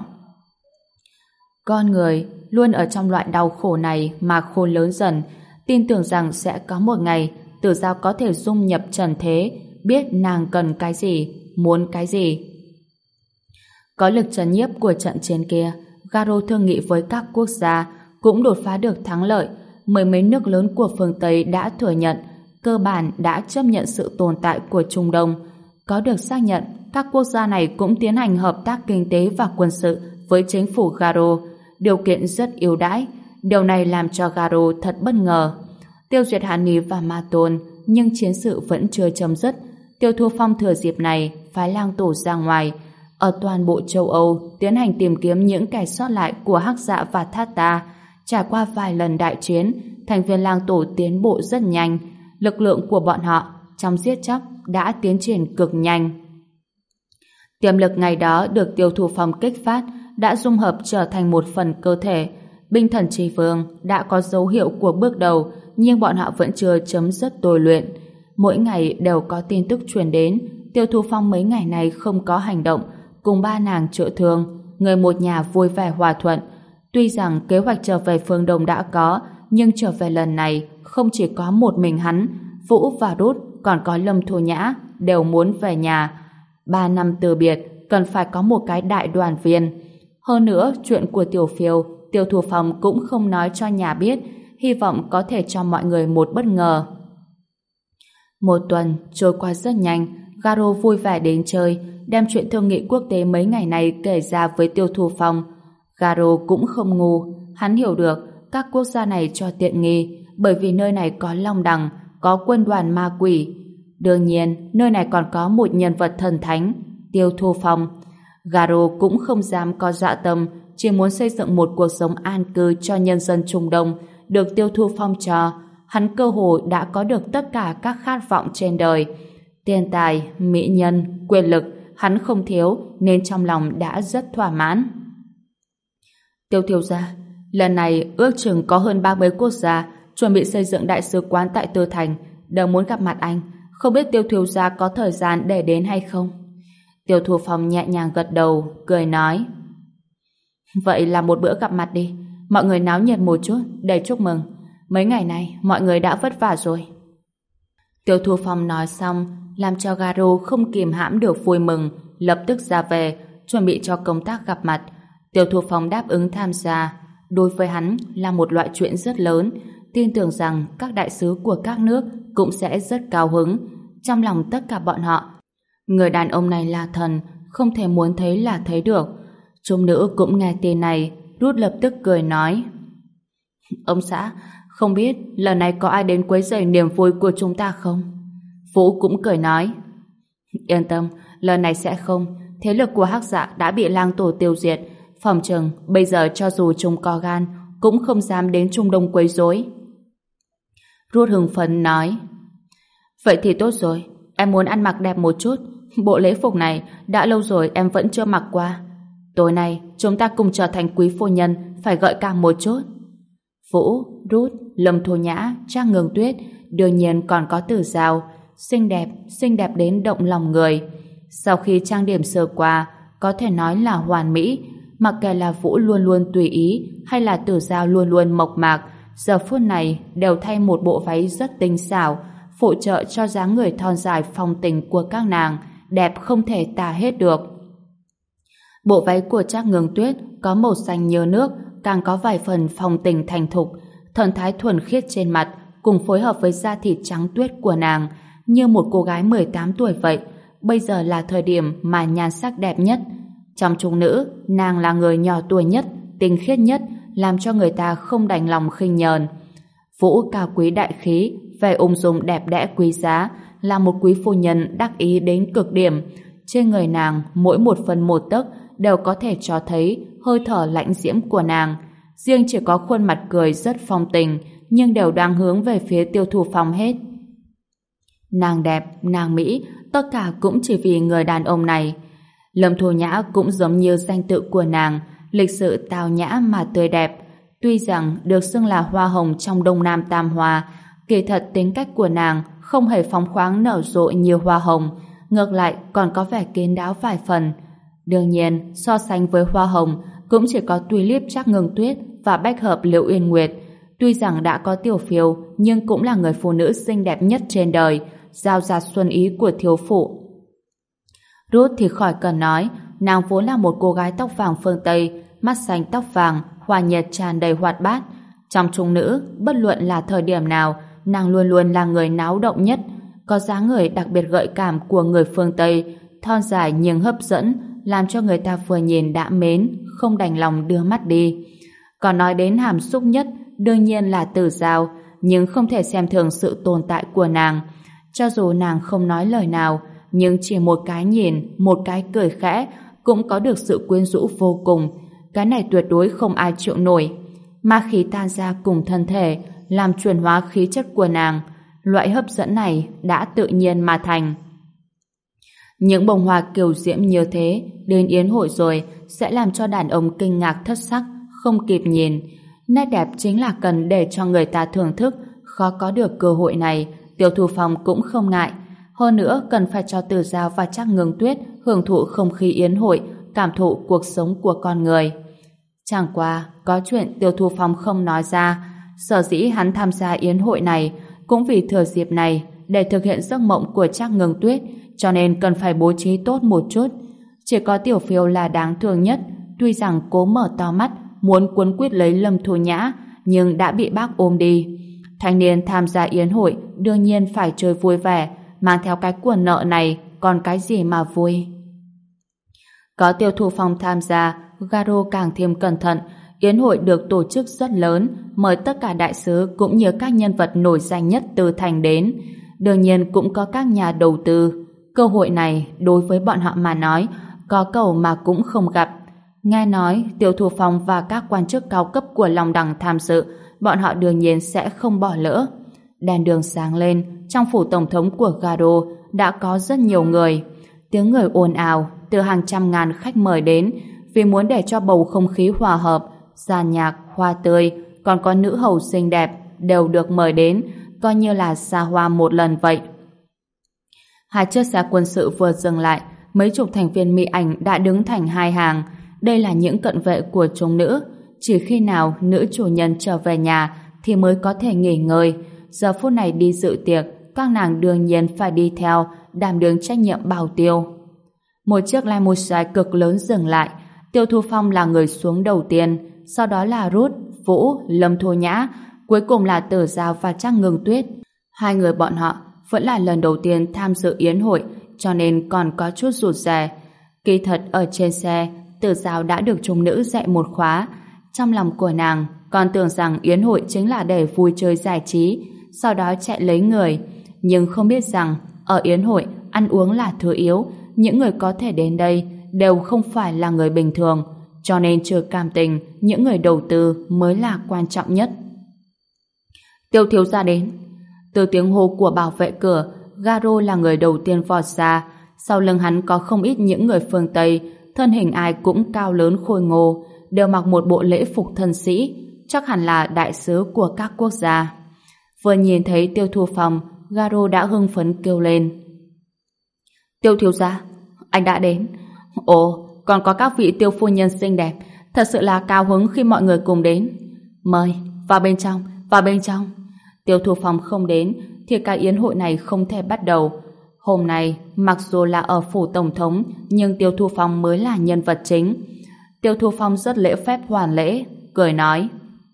Con người luôn ở trong loại đau khổ này mà khôn lớn dần, tin tưởng rằng sẽ có một ngày Từ Giao có thể dung nhập trần thế, biết nàng cần cái gì, muốn cái gì. Có lực trấn nhiếp của trận chiến kia, Garo thương nghị với các quốc gia, cũng đột phá được thắng lợi. Mười mấy nước lớn của phương Tây đã thừa nhận, cơ bản đã chấp nhận sự tồn tại của Trung Đông. Có được xác nhận, các quốc gia này cũng tiến hành hợp tác kinh tế và quân sự với chính phủ Garo, điều kiện rất ưu đãi. Điều này làm cho Garo thật bất ngờ. Tiêu diệt Hàn Ni và Ma Tôn, nhưng chiến sự vẫn chưa chấm dứt. Tiêu Thu Phong thừa dịp này phái lang tổ ra ngoài, ở toàn bộ châu Âu tiến hành tìm kiếm những kẻ sót lại của Hắc Dạ và Thát Ta. Trải qua vài lần đại chiến, thành viên lang tổ tiến bộ rất nhanh. Lực lượng của bọn họ trong giết chóc đã tiến triển cực nhanh. Tiềm lực ngày đó được Tiêu Thu Phong kích phát, đã dung hợp trở thành một phần cơ thể. Binh thần chi vương đã có dấu hiệu của bước đầu, nhưng bọn họ vẫn chưa chấm dứt tôi luyện. Mỗi ngày đều có tin tức truyền đến. Tiêu Thu Phong mấy ngày này không có hành động, cùng ba nàng chữa thương, người một nhà vui vẻ hòa thuận. Tuy rằng kế hoạch trở về phương Đông đã có, nhưng trở về lần này không chỉ có một mình hắn, Vũ và Rút còn có Lâm Thu Nhã đều muốn về nhà. 3 năm từ biệt, cần phải có một cái đại đoàn viên. Hơn nữa, chuyện của Tiểu Phiêu, Tiêu Thu Phong cũng không nói cho nhà biết, hy vọng có thể cho mọi người một bất ngờ. Một tuần trôi qua rất nhanh, Garo vui vẻ đến chơi, đem chuyện thương nghị quốc tế mấy ngày này kể ra với Tiêu Thu Phong. Garo cũng không ngu, hắn hiểu được các quốc gia này cho tiện nghi bởi vì nơi này có Long Đằng, có quân đoàn ma quỷ. Đương nhiên, nơi này còn có một nhân vật thần thánh, Tiêu Thu Phong. Garo cũng không dám có dạ tâm, chỉ muốn xây dựng một cuộc sống an cư cho nhân dân Trung Đông, được Tiêu Thu Phong cho. Hắn cơ hồ đã có được tất cả các khát vọng trên đời. Tiền tài, mỹ nhân, quyền lực, hắn không thiếu nên trong lòng đã rất thỏa mãn. Tiêu thiếu gia, lần này ước chừng có hơn 30 quốc gia chuẩn bị xây dựng đại sứ quán tại Tư Thành, đều muốn gặp mặt anh. Không biết Tiêu thiếu gia có thời gian để đến hay không? Tiêu Thu Phong nhẹ nhàng gật đầu, cười nói. Vậy là một bữa gặp mặt đi, mọi người náo nhiệt một chút để chúc mừng. Mấy ngày này mọi người đã vất vả rồi. Tiêu Thu Phong nói xong, làm cho Garo không kìm hãm được vui mừng, lập tức ra về, chuẩn bị cho công tác gặp mặt. Tiêu Thu Phong đáp ứng tham gia. Đối với hắn là một loại chuyện rất lớn, tin tưởng rằng các đại sứ của các nước cũng sẽ rất cao hứng. Trong lòng tất cả bọn họ, người đàn ông này là thần, không thể muốn thấy là thấy được. Trung nữ cũng nghe tin này, Rút lập tức cười nói. Ông xã, không biết lần này có ai đến quấy rầy niềm vui của chúng ta không? Vũ cũng cười nói. Yên tâm, lần này sẽ không. Thế lực của Hắc Dạ đã bị lang tổ tiêu diệt. Phòng chừng bây giờ cho dù chúng có gan cũng không dám đến Trung Đông quấy rối. Rút hưng phấn nói. Vậy thì tốt rồi, em muốn ăn mặc đẹp một chút. Bộ lễ phục này đã lâu rồi em vẫn chưa mặc qua. Tối nay chúng ta cùng trở thành quý phu nhân, phải gợi cảm một chút. Vũ, Rút, Lâm Thu Nhã, Trang Ngưng Tuyết, đương nhiên còn có Tử Giao, xinh đẹp đến động lòng người. Sau khi trang điểm sơ qua, có thể nói là hoàn mỹ. Mặc kệ là Vũ luôn luôn tùy ý hay là Tử Giao luôn luôn mộc mạc, giờ phút này đều thay một bộ váy rất tinh xảo, phụ trợ cho dáng người thon dài phong tình của các nàng, đẹp không thể tả hết được. Bộ váy của Trác Ngưng Tuyết có màu xanh như nước, càng có vài phần phong tình thành thục, thần thái thuần khiết trên mặt cùng phối hợp với da thịt trắng tuyết của nàng, như một cô gái 18 tuổi vậy. Bây giờ là thời điểm mà nhan sắc đẹp nhất. Trong chúng nữ, nàng là người nhỏ tuổi nhất, tinh khiết nhất, làm cho người ta không đành lòng khinh nhờn. Vũ cao quý đại khí, vẻ ung dung đẹp đẽ quý giá, là một quý phu nhân đắc ý đến cực điểm. Trên người nàng, mỗi một phần một tấc đều có thể cho thấy hơi thở lãnh diễm của nàng. Riêng chỉ có khuôn mặt cười rất phong tình, nhưng đều đang hướng về phía Tiêu Thu Phong hết. Nàng đẹp, nàng mỹ, tất cả cũng chỉ vì người đàn ông này. Lâm Thu Nhã cũng giống như danh tự của nàng, lịch sự tao nhã mà tươi đẹp. Tuy rằng được xưng là hoa hồng trong Đông Nam Tam Hoa, kỳ thật tính cách của nàng không hề phóng khoáng nở rộ như hoa hồng, ngược lại còn có vẻ kín đáo vài phần. Đương nhiên, so sánh với hoa hồng, cũng chỉ có Tulip Trác Ngưng Tuyết và bách hợp Liễu Uyên Nguyệt. Tuy rằng đã có Tiểu Phiêu, nhưng cũng là người phụ nữ xinh đẹp nhất trên đời, giao dạt xuân ý của thiếu phụ. Ruth thì khỏi cần nói, nàng vốn là một cô gái tóc vàng phương Tây, mắt xanh tóc vàng, hòa nhật tràn đầy hoạt bát. Trong chúng nữ, bất luận là thời điểm nào, nàng luôn luôn là người náo động nhất, có dáng người đặc biệt gợi cảm của người phương Tây, thon dài nhưng hấp dẫn, làm cho người ta vừa nhìn đã mến, không đành lòng đưa mắt đi. Còn nói đến hàm xúc nhất, đương nhiên là Tử Giao, nhưng không thể xem thường sự tồn tại của nàng. Cho dù nàng không nói lời nào, nhưng chỉ một cái nhìn, một cái cười khẽ cũng có được sự quyến rũ vô cùng. Cái này tuyệt đối không ai chịu nổi. Ma khí tan ra cùng thân thể, làm chuyển hóa khí chất của nàng. Loại hấp dẫn này đã tự nhiên mà thành. Những bông hoa kiều diễm như thế đến yến hội rồi sẽ làm cho đàn ông kinh ngạc thất sắc, không kịp nhìn. Nét đẹp chính là cần để cho người ta thưởng thức, khó có được cơ hội này, Tiêu Thu Phong cũng không ngại. Hơn nữa cần phải cho Tử Giao và Trác Ngưng Tuyết hưởng thụ không khí yến hội, cảm thụ cuộc sống của con người. Chẳng qua, có chuyện Tiêu Thu Phong không nói ra, sở dĩ hắn tham gia yến hội này cũng vì thừa dịp này để thực hiện giấc mộng của Trác Ngưng Tuyết, cho nên cần phải bố trí tốt một chút. Chỉ có Tiểu Phiêu là đáng thương nhất, tuy rằng cố mở to mắt muốn cuốn quýt lấy Lâm Thu Nhã, nhưng đã bị bác ôm đi. Thanh niên tham gia yến hội đương nhiên phải chơi vui vẻ, mang theo cái quần nợ này còn cái gì mà vui. Có Tiêu Thu Phong tham gia, Garo càng thêm cẩn thận. Yến hội được tổ chức rất lớn, mời tất cả đại sứ cũng như các nhân vật nổi danh nhất từ thành đến. Đương nhiên cũng có các nhà đầu tư. Cơ hội này đối với bọn họ mà nói, có cầu mà cũng không gặp. Nghe nói Tiêu Thu Phong và các quan chức cao cấp của Long Đằng tham dự, bọn họ đương nhiên sẽ không bỏ lỡ. Đèn đường sáng lên, trong phủ tổng thống của Garo đã có rất nhiều người. Tiếng người ồn ào, từ hàng trăm ngàn khách mời đến, vì muốn để cho bầu không khí hòa hợp, dàn nhạc, hoa tươi, còn có nữ hầu xinh đẹp đều được mời đến, coi như là xa hoa một lần vậy. Hai chiếc xe quân sự vừa dừng lại, mấy chục thành viên mỹ ảnh đã đứng thành hai hàng. Đây là những cận vệ của chúng nữ. Chỉ khi nào nữ chủ nhân trở về nhà thì mới có thể nghỉ ngơi. Giờ phút này đi dự tiệc, các nàng đương nhiên phải đi theo, đảm đương trách nhiệm bảo tiêu. Một chiếc limousine cực lớn dừng lại. Tiêu Thu Phong là người xuống đầu tiên, sau đó là Ruth, Vũ, Lâm Thu Nhã, cuối cùng là Tử Giao và Trác Ngưng Tuyết. Hai người bọn họ vẫn là lần đầu tiên tham dự yến hội, cho nên còn có chút rụt rè. Kỳ thật ở trên xe, Tử Giao đã được chúng nữ dạy một khóa. Trong lòng của nàng còn tưởng rằng yến hội chính là để vui chơi giải trí, sau đó chạy lấy người. Nhưng không biết rằng ở yến hội ăn uống là thứ yếu, những người có thể đến đây đều không phải là người bình thường, cho nên trừ cảm tình, những người đầu tư mới là quan trọng nhất. Tiêu thiếu gia đến. Từ tiếng hô của bảo vệ cửa, Garo là người đầu tiên vọt ra. Sau lưng hắn có không ít những người phương Tây, thân hình ai cũng cao lớn khôi ngô, đều mặc một bộ lễ phục thân sĩ, chắc hẳn là đại sứ của các quốc gia. Vừa nhìn thấy Tiêu Thu Phong, Garo đã hưng phấn kêu lên. Tiêu thiếu gia, anh đã đến. Ồ, còn có các vị tiêu phu nhân xinh đẹp, thật sự là cao hứng khi mọi người cùng đến. Mời, vào bên trong, vào bên trong. Tiêu Thu Phong không đến thì cái yến hội này không thể bắt đầu. Hôm nay, mặc dù là ở phủ tổng thống, nhưng Tiêu Thu Phong mới là nhân vật chính. Tiêu Thu Phong rất lễ phép hoàn lễ, cười nói.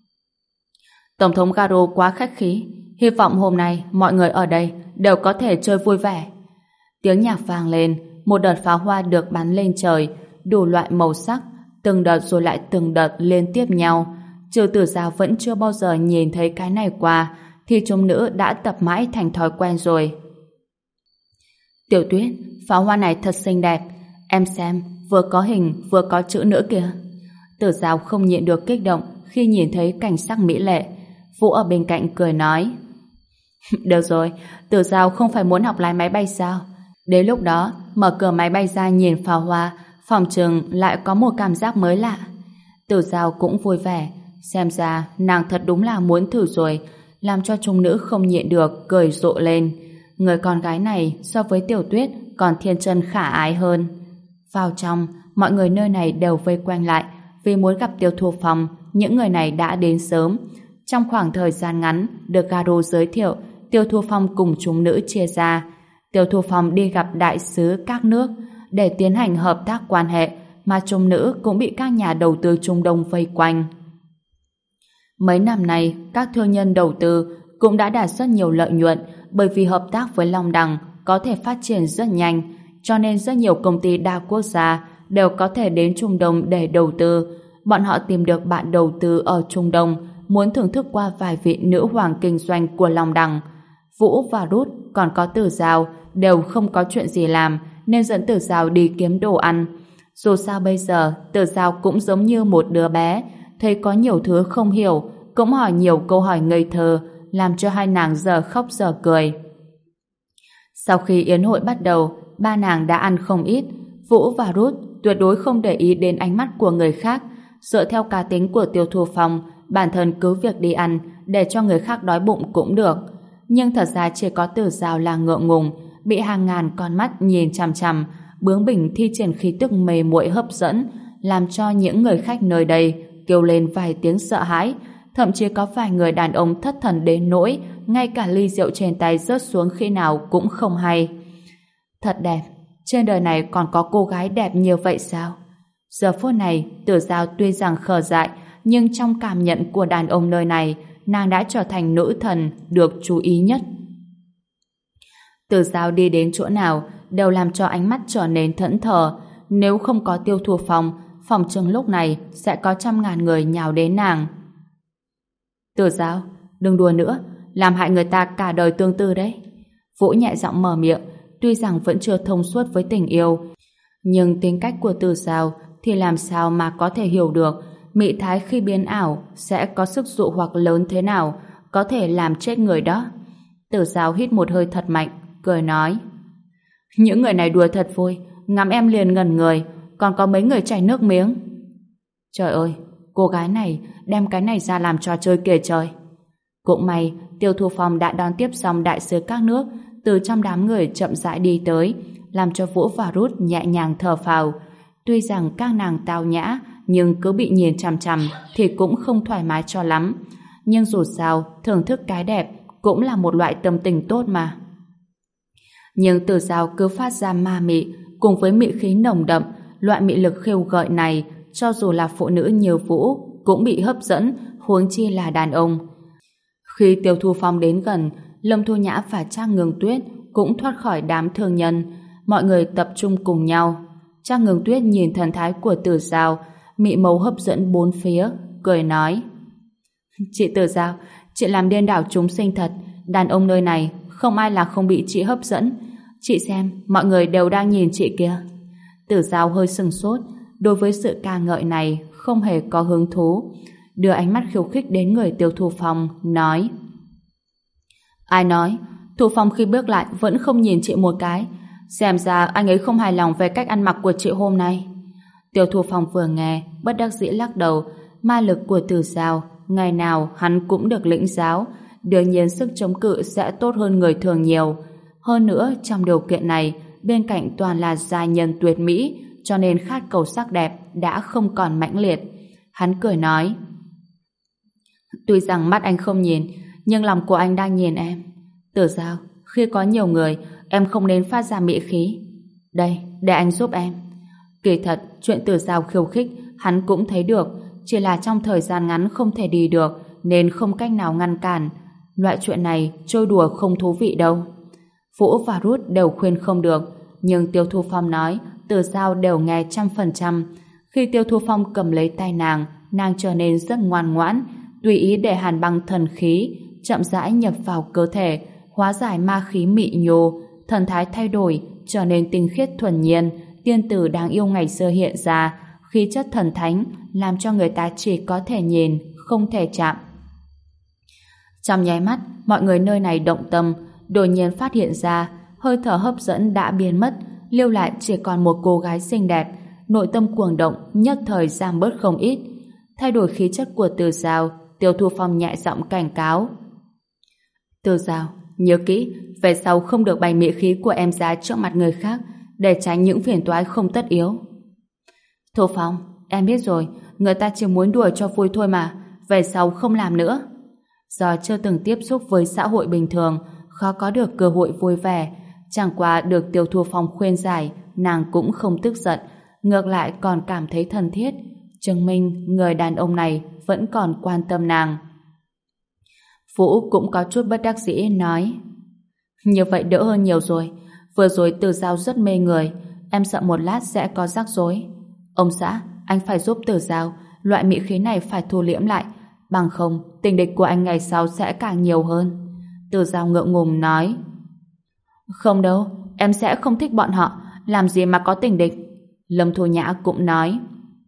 Tổng thống Garo quá khách khí, hy vọng hôm nay mọi người ở đây đều có thể chơi vui vẻ. Tiếng nhạc vang lên, một đợt pháo hoa được bắn lên trời, đủ loại màu sắc, từng đợt rồi lại từng đợt liên tiếp nhau. Trừ Tử Giao vẫn chưa bao giờ nhìn thấy cái này qua, thì chúng nữ đã tập mãi thành thói quen rồi. Tiểu Tuyết, pháo hoa này thật xinh đẹp, em xem, vừa có hình vừa có chữ nữa kìa. Tử Giao không nhịn được kích động khi nhìn thấy cảnh sắc mỹ lệ. Vũ ở bên cạnh cười nói. Được rồi, Tử Giao không phải muốn học lái máy bay sao? Đến lúc đó, mở cửa máy bay ra nhìn pháo hoa, phòng chừng lại có một cảm giác mới lạ. Tử Giao cũng vui vẻ, xem ra nàng thật đúng là muốn thử rồi, làm cho chúng nữ không nhịn được cười rộ lên. Người con gái này so với Tiểu Tuyết còn thiên chân khả ái hơn. Vào trong, mọi người nơi này đều vây quanh lại vì muốn gặp Tiêu Thu Phong. Những người này đã đến sớm. Trong khoảng thời gian ngắn được Garo giới thiệu, Tiêu Thu Phong cùng chúng nữ chia ra. Tiêu Thu Phong đi gặp đại sứ các nước để tiến hành hợp tác quan hệ, mà chúng nữ cũng bị các nhà đầu tư Trung Đông vây quanh. Mấy năm nay, các thương nhân đầu tư cũng đã đạt rất nhiều lợi nhuận, bởi vì hợp tác với Long Đằng có thể phát triển rất nhanh, cho nên rất nhiều công ty đa quốc gia đều có thể đến Trung Đông để đầu tư. Bọn họ tìm được bạn đầu tư ở Trung Đông, muốn thưởng thức qua vài vị nữ hoàng kinh doanh của Long Đằng. Vũ và Ruth còn có Tử Giao đều không có chuyện gì làm, nên dẫn Tử Giao đi kiếm đồ ăn. Dù sao bây giờ Tử Giao cũng giống như một đứa bé, thấy có nhiều thứ không hiểu, cũng hỏi nhiều câu hỏi ngây thơ, làm cho hai nàng giờ khóc giờ cười. Sau khi yến hội bắt đầu, ba nàng đã ăn không ít. Vũ và Ruth tuyệt đối không để ý đến ánh mắt của người khác. Dựa theo cá tính của Tiêu Thu Phong, bản thân cứ việc đi ăn để cho người khác đói bụng cũng được. Nhưng thật ra chỉ có Tử Giao là ngượng ngùng, bị hàng ngàn con mắt nhìn chằm chằm, bướng bỉnh thi triển khí tức mê muội hấp dẫn, làm cho những người khách nơi đây kêu lên vài tiếng sợ hãi. Thậm chí có vài người đàn ông thất thần đến nỗi ngay cả ly rượu trên tay rớt xuống khi nào cũng không hay. Thật đẹp, trên đời này còn có cô gái đẹp như vậy sao? Giờ phút này, Tử Giao tuy rằng khờ dại, nhưng trong cảm nhận của đàn ông nơi này nàng đã trở thành nữ thần được chú ý nhất. Từ Giao đi đến chỗ nào đều làm cho ánh mắt trở nên thẫn thờ. Nếu không có Tiêu Thu Phong, phòng chừng lúc này sẽ có trăm ngàn người nhào đến nàng. Từ Giao, đừng đùa nữa, làm hại người ta cả đời tương tư đấy. Vũ nhẹ giọng mở miệng, tuy rằng vẫn chưa thông suốt với tình yêu, nhưng tính cách của Từ Giao thì làm sao mà có thể hiểu được mị thái khi biến ảo sẽ có sức dụ hoặc lớn thế nào, có thể làm chết người đó. Từ Giao hít một hơi thật mạnh, cười nói: những người này đùa thật vui, ngắm em liền ngẩn người, còn có mấy người chảy nước miếng. Trời ơi, cô gái này đem cái này ra làm trò chơi kìa trời. Cũng may Tiêu Thu Phong đã đón tiếp xong đại sứ các nước, từ trong đám người chậm rãi đi tới, làm cho Vũ và Ruth nhẹ nhàng thở phào. Tuy rằng các nàng tao nhã, nhưng cứ bị nhìn chằm chằm thì cũng không thoải mái cho lắm. Nhưng dù sao, thưởng thức cái đẹp cũng là một loại tâm tình tốt mà. Nhưng Từ Giao cứ phát ra ma mị, cùng với mị khí nồng đậm, loại mị lực khiêu gợi này, cho dù là phụ nữ như Vũ cũng bị hấp dẫn, huống chi là đàn ông. Khi Tiêu Thu Phong đến gần, Lâm Thu Nhã và Trang Ngưng Tuyết cũng thoát khỏi đám thương nhân. Mọi người tập trung cùng nhau. Trang Ngưng Tuyết nhìn thần thái của Từ Giao, mị màu hấp dẫn bốn phía, cười nói: chị Từ Giao, chị làm điên đảo chúng sinh thật. Đàn ông nơi này không ai là không bị chị hấp dẫn. Chị xem, mọi người đều đang nhìn chị kìa. Từ Giao hơi sừng sốt, đối với sự ca ngợi này không hề có hứng thú, đưa ánh mắt khiêu khích đến người Tiêu Thu Phong, nói: ai nói? Thu Phong khi bước lại vẫn không nhìn chị một cái, xem ra anh ấy không hài lòng về cách ăn mặc của chị hôm nay. Tiêu Thu Phong vừa nghe, bất đắc dĩ lắc đầu. Ma lực của Từ Giao, ngày nào hắn cũng được lĩnh giáo, đương nhiên sức chống cự sẽ tốt hơn người thường nhiều. Hơn nữa, trong điều kiện này, bên cạnh toàn là giai nhân tuyệt mỹ, cho nên khát cầu sắc đẹp đã không còn mãnh liệt. Hắn cười nói: tuy rằng mắt anh không nhìn, nhưng lòng của anh đang nhìn em. Từ Giao, khi có nhiều người, em không nên phát ra mị khí. Đây, để anh giúp em. Kỳ thật, chuyện Từ Giao khiêu khích, hắn cũng thấy được, chỉ là trong thời gian ngắn không thể đi được, nên không cách nào ngăn cản. Loại chuyện này, trôi đùa không thú vị đâu. Vũ và Ruth đều khuyên không được, nhưng Tiêu Thu Phong nói, Từ Giao đều nghe 100%. Khi Tiêu Thu Phong cầm lấy tay nàng trở nên rất ngoan ngoãn, tùy ý để hàn băng thần khí chậm rãi nhập vào cơ thể, hóa giải ma khí mị nhô, thần thái thay đổi, trở nên tinh khiết thuần nhiên, tiên tử đáng yêu ngày xưa hiện ra, khí chất thần thánh, làm cho người ta chỉ có thể nhìn, không thể chạm. Trong nháy mắt, mọi người nơi này động tâm, đột nhiên phát hiện ra, hơi thở hấp dẫn đã biến mất, lưu lại chỉ còn một cô gái xinh đẹp, nội tâm cuồng động, nhất thời giảm bớt không ít. Thay đổi khí chất của Từ Giao, Tiêu Thu Phong nhẹ giọng cảnh cáo: Từ Giao, nhớ kỹ, về sau không được bày mị khí của em ra trước mặt người khác, để tránh những phiền toái không tất yếu. Thu Phong, em biết rồi, người ta chỉ muốn đùa cho vui thôi mà, về sau không làm nữa. Do chưa từng tiếp xúc với xã hội bình thường, khó có được cơ hội vui vẻ, chẳng qua được Tiêu Thu Phong khuyên giải, nàng cũng không tức giận, ngược lại còn cảm thấy thân thiết, chứng minh người đàn ông này vẫn còn quan tâm nàng. Vũ cũng có chút bất đắc dĩ nói: như vậy đỡ hơn nhiều rồi, vừa rồi Từ Giao rất mê người, em sợ một lát sẽ có rắc rối. Ông xã, anh phải giúp Từ Giao, loại mị khí này phải thu liễm lại, bằng không tình địch của anh ngày sau sẽ càng nhiều hơn. Từ Giao ngượng ngùng nói: không đâu, em sẽ không thích bọn họ, làm gì mà có tình địch. Lâm Thu Nhã cũng nói: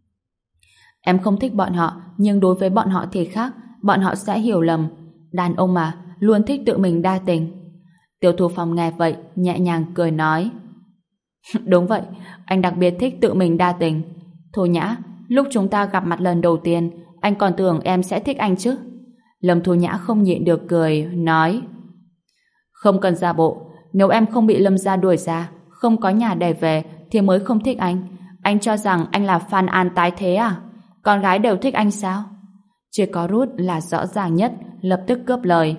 em không thích bọn họ, nhưng đối với bọn họ thì khác, bọn họ sẽ hiểu lầm. Đàn ông mà, luôn thích tự mình đa tình. Tiêu Thu Phong nghe vậy, nhẹ nhàng cười nói: đúng vậy, anh đặc biệt thích tự mình đa tình. Thu Nhã, lúc chúng ta gặp mặt lần đầu tiên, anh còn tưởng em sẽ thích anh chứ. Lâm Thu Nhã không nhịn được cười, nói: không cần giả bộ, nếu em không bị Lâm gia đuổi ra, không có nhà để về, thì mới không thích anh. Anh cho rằng anh là Phan An tái thế à? Con gái đều thích anh sao? Chỉ có Ruth là rõ ràng nhất, lập tức cướp lời: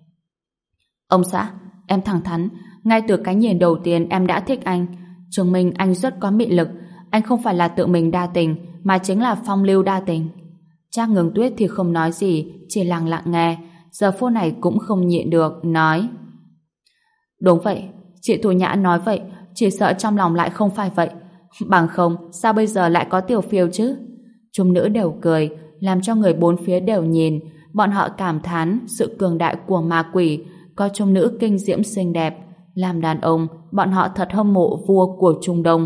ông xã, em thẳng thắn, ngay từ cái nhìn đầu tiên em đã thích anh, chứng minh anh rất có mị lực. Anh không phải là tự mình đa tình, mà chính là phong lưu đa tình. Trác Ngưng Tuyết thì không nói gì, chỉ lặng lặng nghe. giờ phút này cũng không nhịn được, nói: Đúng vậy, chị Thu Nhã nói vậy, chỉ sợ trong lòng lại không phải vậy. Bằng không, sao bây giờ lại có Tiểu Phiêu chứ? Chúng nữ đều cười, làm cho người bốn phía đều nhìn. Bọn họ cảm thán sự cường đại của ma quỷ, có chúng nữ kinh diễm xinh đẹp. Làm đàn ông, bọn họ thật hâm mộ vua của Trung Đông.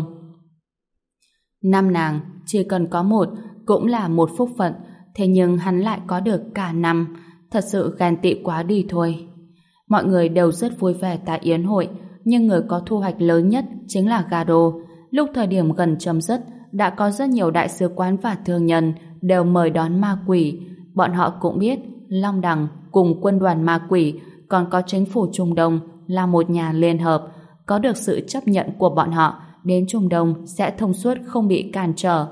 Năm nàng, chỉ cần có một, cũng là một phúc phận. Thế nhưng hắn lại có được cả năm, thật sự ghen tị quá đi thôi. Mọi người đều rất vui vẻ tại yến hội, nhưng người có thu hoạch lớn nhất chính là Gado. Lúc thời điểm gần chấm dứt, đã có rất nhiều đại sứ quán và thương nhân đều mời đón ma quỷ. Bọn họ cũng biết Long Đằng cùng quân đoàn ma quỷ, còn có chính phủ Trung Đông là một nhà liên hợp, có được sự chấp nhận của bọn họ, đến Trung Đông sẽ thông suốt không bị cản trở.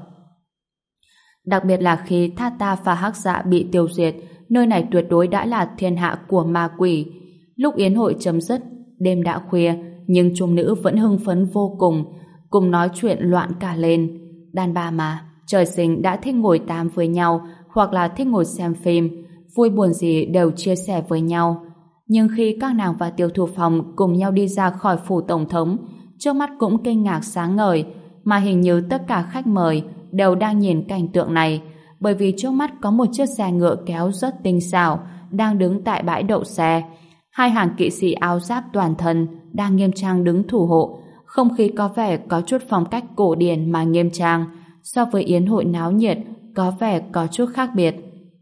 Đặc biệt là khi Thata và Hắc Dạ bị tiêu diệt, nơi này tuyệt đối đã là thiên hạ của ma quỷ. Lúc yến hội chấm dứt, đêm đã khuya, nhưng chúng nữ vẫn hưng phấn vô cùng nói chuyện loạn cả lên. Đàn bà mà, trời sinh đã thích ngồi tám với nhau, hoặc là thích ngồi xem phim, vui buồn gì đều chia sẻ với nhau. Nhưng khi các nàng và Tiêu Thu Phong cùng nhau đi ra khỏi phủ tổng thống, trước mắt cũng kinh ngạc sáng ngời, mà hình như tất cả khách mời đều đang nhìn cảnh tượng này, bởi vì trước mắt có một chiếc xe ngựa kéo rất tinh xảo đang đứng tại bãi đậu xe. Hai hàng kỵ sĩ áo giáp toàn thân đang nghiêm trang đứng thủ hộ, không khí có vẻ có chút phong cách cổ điển mà nghiêm trang, so với yến hội náo nhiệt có vẻ có chút khác biệt.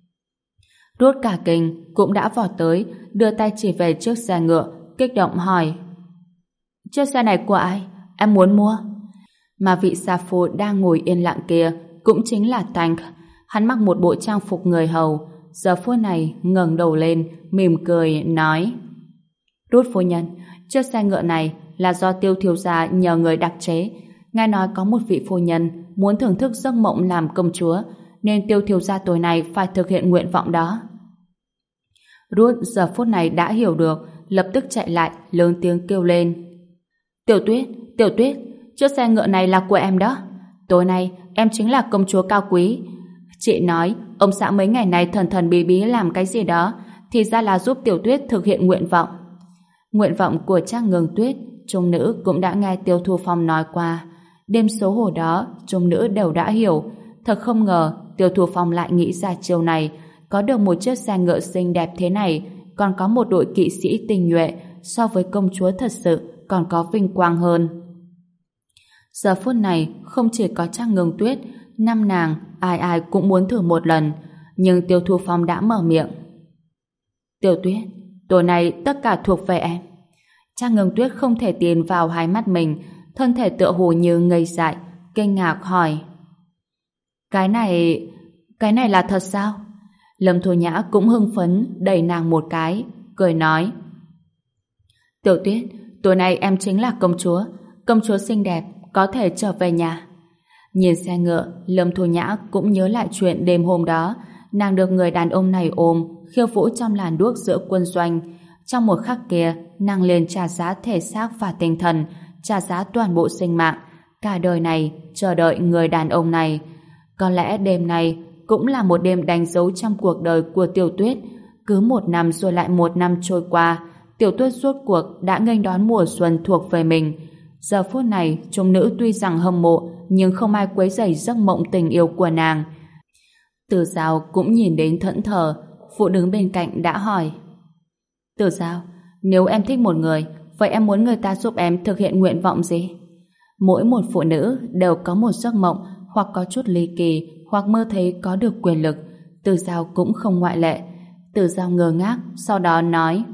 Rốt cả kinh cũng đã vọt tới, đưa tay chỉ về chiếc xe ngựa, kích động hỏi: Chiếc xe này của ai? Em muốn mua. Mà vị sa phu đang ngồi yên lặng kia cũng chính là Tank. Hắn mặc một bộ trang phục người hầu, giờ phút này ngẩng đầu lên, mỉm cười nói: Rút phu nhân, chiếc xe ngựa này là do Tiêu thiếu gia nhờ người đặc chế. Nghe nói có một vị phu nhân muốn thưởng thức giấc mộng làm công chúa, nên Tiêu thiếu gia tối nay phải thực hiện nguyện vọng đó. Rút giờ phút này đã hiểu được, lập tức chạy lại lớn tiếng kêu lên: Tiểu Tuyết, chiếc xe ngựa này là của em đó. Tối nay em chính là công chúa cao quý. Chị nói ông xã mấy ngày này thần thần bí bí làm cái gì đó, thì ra là giúp Tiểu Tuyết thực hiện nguyện vọng. Nguyện vọng của Trác Ngưng Tuyết, chúng nữ cũng đã nghe Tiêu Thu Phong nói qua. Đêm xấu hổ đó, chúng nữ đều đã hiểu. Thật không ngờ Tiêu Thu Phong lại nghĩ ra chiêu này, có được một chiếc xe ngựa xinh đẹp thế này, còn có một đội kỵ sĩ tinh nhuệ, so với công chúa thật sự còn có vinh quang hơn. Giờ phút này không chỉ có Trác Ngưng Tuyết, năm nàng ai ai cũng muốn thử một lần, nhưng Tiêu Thu Phong đã mở miệng: Tiểu Tuyết, tối nay tất cả thuộc về em. Trác Ngưng Tuyết không thể tin vào hai mắt mình, thân thể tựa hồ như ngây dại, kinh ngạc hỏi: Cái này là thật sao? Lâm Thu Nhã cũng hưng phấn đẩy nàng một cái, cười nói: Tiểu Tuyết, tối nay em chính là công chúa xinh đẹp, có thể trở về nhà. Nhìn xe ngựa, Lâm Thu Nhã cũng nhớ lại chuyện đêm hôm đó, nàng được người đàn ông này ôm, khiêu vũ trong làn đuốc giữa quân doanh. Trong một khắc kia, nàng liền trả giá thể xác và tinh thần, trả giá toàn bộ sinh mạng, cả đời này chờ đợi người đàn ông này. Có lẽ đêm này cũng là một đêm đánh dấu trong cuộc đời của Tiểu Tuyết. Cứ một năm rồi lại một năm trôi qua, Tiểu Tuyết rốt cuộc đã nghênh đón mùa xuân thuộc về mình. Giờ phút này, chúng nữ tuy rằng hâm mộ, nhưng không ai quấy rầy giấc mộng tình yêu của nàng. Tử Giao cũng nhìn đến thẫn thờ, phụ đứng bên cạnh đã hỏi: Tử Giao, nếu em thích một người, vậy em muốn người ta giúp em thực hiện nguyện vọng gì? Mỗi một phụ nữ đều có một giấc mộng, hoặc có chút ly kỳ, hoặc mơ thấy có được quyền lực. Tử Giao cũng không ngoại lệ. Tử Giao ngơ ngác, sau đó nói: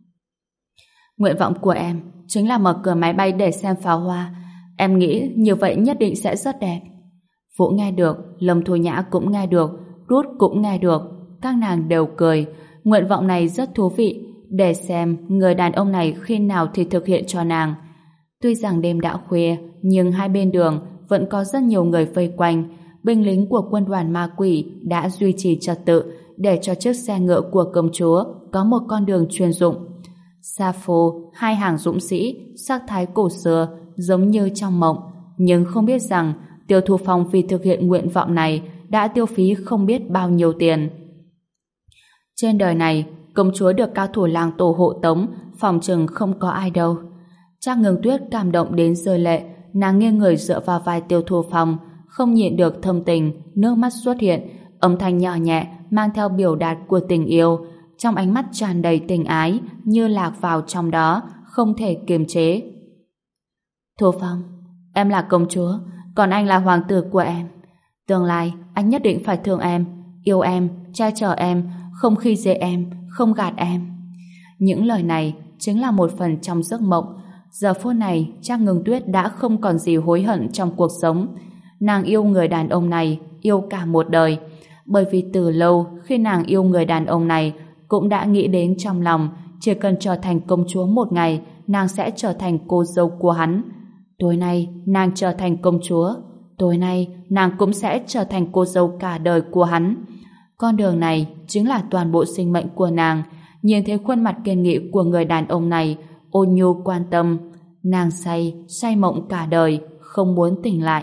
Nguyện vọng của em chính là mở cửa máy bay để xem pháo hoa. Em nghĩ như vậy nhất định sẽ rất đẹp. Vũ nghe được, Lâm Thu Nhã cũng nghe được, Rút cũng nghe được. Các nàng đều cười. Nguyện vọng này rất thú vị, để xem người đàn ông này khi nào thì thực hiện cho nàng. Tuy rằng đêm đã khuya, nhưng hai bên đường vẫn có rất nhiều người vây quanh. Binh lính của quân đoàn ma quỷ đã duy trì trật tự để cho chiếc xe ngựa của công chúa có một con đường chuyên dụng. Sa phu, hai hàng dũng sĩ, sắc thái cổ xưa, giống như trong mộng, nhưng không biết rằng Tiêu Thu Phong vì thực hiện nguyện vọng này đã tiêu phí không biết bao nhiêu tiền. Trên đời này công chúa được cao thủ làng Tổ hộ tống, phòng chừng không có ai đâu. Trác Ngưng Tuyết cảm động đến rơi lệ, nàng nghiêng người dựa vào vai Tiêu Thu Phong, không nhịn được thâm tình, nước mắt xuất hiện, âm thanh nhỏ nhẹ mang theo biểu đạt của tình yêu, trong ánh mắt tràn đầy tình ái, như lạc vào trong đó, không thể kiềm chế. Thu Phong, em là công chúa, còn anh là hoàng tử của em. Tương lai, anh nhất định phải thương em, yêu em, che chở em, không khi dễ em, không gạt em. Những lời này chính là một phần trong giấc mộng. Giờ phút này, Trác Ngưng Tuyết đã không còn gì hối hận trong cuộc sống. Nàng yêu người đàn ông này, yêu cả một đời. Bởi vì từ lâu, khi nàng yêu người đàn ông này, cũng đã nghĩ đến trong lòng, chỉ cần trở thành công chúa một ngày, nàng sẽ trở thành cô dâu của hắn. Tối nay, nàng trở thành công chúa. Tối nay, nàng cũng sẽ trở thành cô dâu cả đời của hắn. Con đường này chính là toàn bộ sinh mệnh của nàng. Nhìn thấy khuôn mặt kiên nghị của người đàn ông này, ôn nhu quan tâm, nàng say mộng cả đời, không muốn tỉnh lại.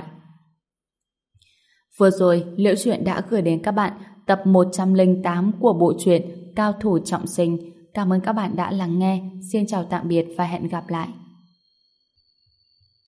Vừa rồi, Liễu Chuyện đã gửi đến các bạn tập 108 của bộ truyện Cao Thủ Trọng Sinh. Cảm ơn các bạn đã lắng nghe. Xin chào tạm biệt và hẹn gặp lại.